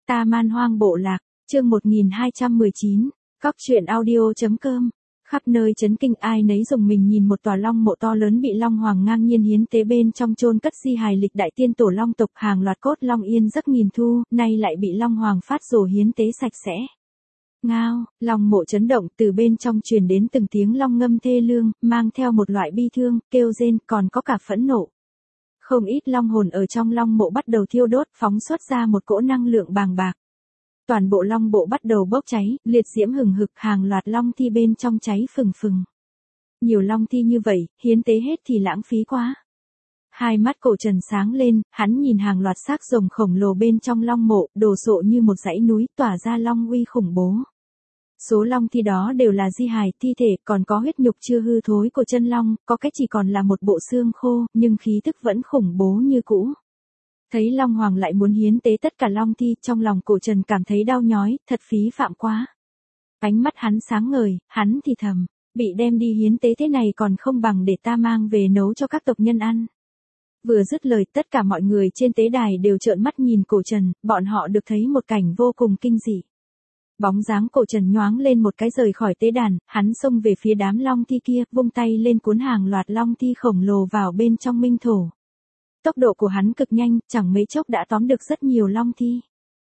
Ta Man Hoang Bộ Lạc, chương 1219, Cóc truyện audio.com. Khắp nơi chấn kinh, ai nấy dùng mình nhìn một tòa long mộ to lớn bị Long Hoàng ngang nhiên hiến tế, bên trong chôn cất di hài lịch đại tiên tổ long tộc, hàng loạt cốt long yên giấc nghìn thu, nay lại bị Long Hoàng phát rồ hiến tế sạch sẽ. Ngao, long mộ chấn động, từ bên trong truyền đến từng tiếng long ngâm thê lương, mang theo một loại bi thương, kêu rên, còn có cả phẫn nộ. Không ít long hồn ở trong long mộ bắt đầu thiêu đốt, phóng xuất ra một cỗ năng lượng bàng bạc. Toàn bộ long bộ bắt đầu bốc cháy, liệt diễm hừng hực, hàng loạt long thi bên trong cháy phừng phừng. Nhiều long thi như vậy, hiến tế hết thì lãng phí quá. Hai mắt Cổ Trần sáng lên, hắn nhìn hàng loạt xác rồng khổng lồ bên trong long mộ, đồ sộ như một dãy núi, tỏa ra long uy khủng bố. Số long thi đó đều là di hài, thi thể, còn có huyết nhục chưa hư thối của chân long, có cái chỉ còn là một bộ xương khô, nhưng khí tức vẫn khủng bố như cũ. Thấy Long Hoàng lại muốn hiến tế tất cả long thi, trong lòng Cổ Trần cảm thấy đau nhói, thật phí phạm quá. Ánh mắt hắn sáng ngời, hắn thì thầm, bị đem đi hiến tế thế này còn không bằng để ta mang về nấu cho các tộc nhân ăn. Vừa dứt lời, tất cả mọi người trên tế đài đều trợn mắt nhìn Cổ Trần, bọn họ được thấy một cảnh vô cùng kinh dị. Bóng dáng Cổ Trần nhoáng lên một cái rời khỏi tế đàn, hắn xông về phía đám long thi kia, vung tay lên cuốn hàng loạt long thi khổng lồ vào bên trong minh thổ. Tốc độ của hắn cực nhanh, chẳng mấy chốc đã tóm được rất nhiều long thi.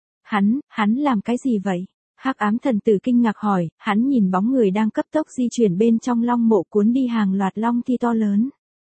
Hắn làm cái gì vậy? Hắc ám thần tử kinh ngạc hỏi, hắn nhìn bóng người đang cấp tốc di chuyển bên trong long mộ cuốn đi hàng loạt long thi to lớn.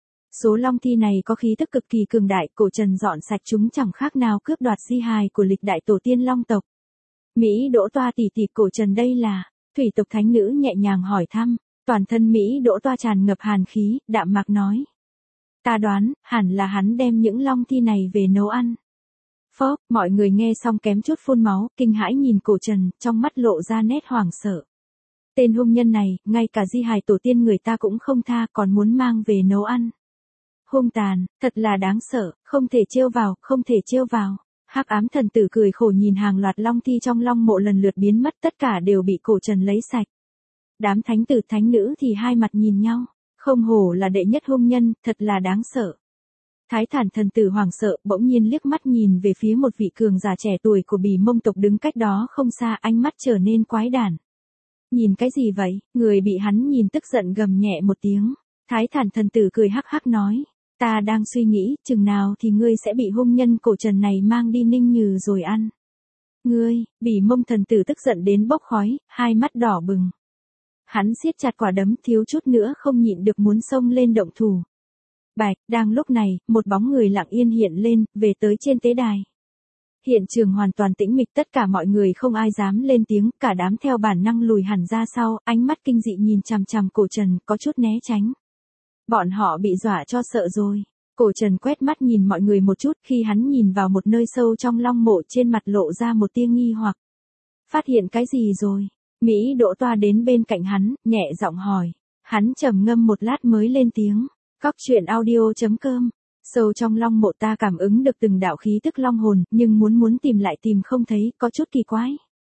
Số long thi này có khí tức cực kỳ cường đại, Cổ Trần dọn sạch chúng chẳng khác nào cướp đoạt di hài của lịch đại tổ tiên long tộc. Mỹ Đỗ Toa tỷ tỷ, Cổ Trần đây là? Thủy tộc thánh nữ nhẹ nhàng hỏi thăm, toàn thân Mỹ Đỗ Toa tràn ngập hàn khí, đạm mạc nói. Ta đoán, hẳn là hắn đem những long thi này về nấu ăn. Phốc, mọi người nghe xong kém chút phun máu, kinh hãi nhìn Cổ Trần, trong mắt lộ ra nét hoảng sợ. Tên hung nhân này, ngay cả di hài tổ tiên người ta cũng không tha, còn muốn mang về nấu ăn. Hung tàn, thật là đáng sợ, không thể trêu vào, không thể trêu vào. Hắc ám thần tử cười khổ nhìn hàng loạt long thi trong long mộ lần lượt biến mất, tất cả đều bị Cổ Trần lấy sạch. Đám thánh tử thánh nữ thì hai mặt nhìn nhau, không hổ là đệ nhất hung nhân, thật là đáng sợ. Thái Thản thần tử hoảng sợ, bỗng nhiên liếc mắt nhìn về phía một vị cường giả trẻ tuổi của Bỉ Mông tộc đứng cách đó không xa, ánh mắt trở nên quái đản. Nhìn cái gì vậy? Người bị hắn nhìn tức giận gầm nhẹ một tiếng. Thái Thản thần tử cười hắc hắc nói. Ta đang suy nghĩ, chừng nào thì ngươi sẽ bị hung nhân Cổ Trần này mang đi Ninh Nhừ rồi ăn. Ngươi, Bỉ Mông thần tử tức giận đến bốc khói, hai mắt đỏ bừng. Hắn siết chặt quả đấm, thiếu chút nữa không nhịn được muốn xông lên động thủ. Bạch, đang lúc này, một bóng người lặng yên hiện lên, về tới trên tế đài. Hiện trường hoàn toàn tĩnh mịch, tất cả mọi người không ai dám lên tiếng, cả đám theo bản năng lùi hẳn ra sau, ánh mắt kinh dị nhìn chằm chằm Cổ Trần, có chút né tránh. Bọn họ bị dọa cho sợ rồi. Cổ Trần quét mắt nhìn mọi người một chút, khi hắn nhìn vào một nơi sâu trong long mộ, trên mặt lộ ra một tia nghi hoặc. Phát hiện cái gì rồi? Mỹ Đỗ Toa đến bên cạnh hắn, nhẹ giọng hỏi. Hắn trầm ngâm một lát mới lên tiếng. Cóc truyện audio.com. Sâu trong long mộ ta cảm ứng được từng đạo khí tức long hồn, nhưng muốn tìm lại tìm không thấy, có chút kỳ quái.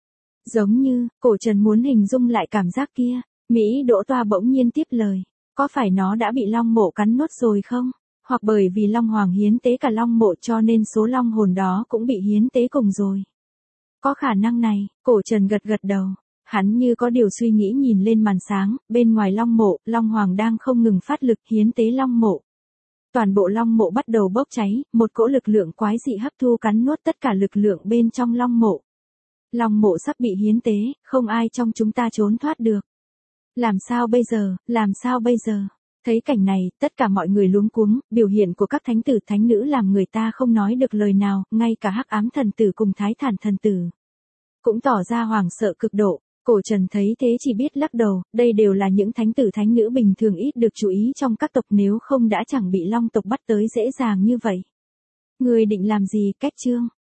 Giống như, Cổ Trần muốn hình dung lại cảm giác kia. Mỹ Đỗ Toa bỗng nhiên tiếp lời. Có phải nó đã bị long mộ cắn nuốt rồi không? Hoặc bởi vì Long Hoàng hiến tế cả long mộ cho nên số long hồn đó cũng bị hiến tế cùng rồi. Có khả năng này, Cổ Trần gật gật đầu. Hắn như có điều suy nghĩ nhìn lên màn sáng, bên ngoài long mộ, Long Hoàng đang không ngừng phát lực hiến tế long mộ. Toàn bộ long mộ bắt đầu bốc cháy, một cỗ lực lượng quái dị hấp thu cắn nuốt tất cả lực lượng bên trong long mộ. Long mộ sắp bị hiến tế, không ai trong chúng ta trốn thoát được. Làm sao bây giờ, làm sao bây giờ? Thấy cảnh này, tất cả mọi người luống cuống, biểu hiện của các thánh tử thánh nữ làm người ta không nói được lời nào, ngay cả Hắc ám thần tử cùng Thái Thản thần tử cũng tỏ ra hoảng sợ cực độ. Cổ Trần thấy thế chỉ biết lắc đầu, đây đều là những thánh tử thánh nữ bình thường ít được chú ý trong các tộc, nếu không đã chẳng bị long tộc bắt tới dễ dàng như vậy. Người định làm gì? Cách chương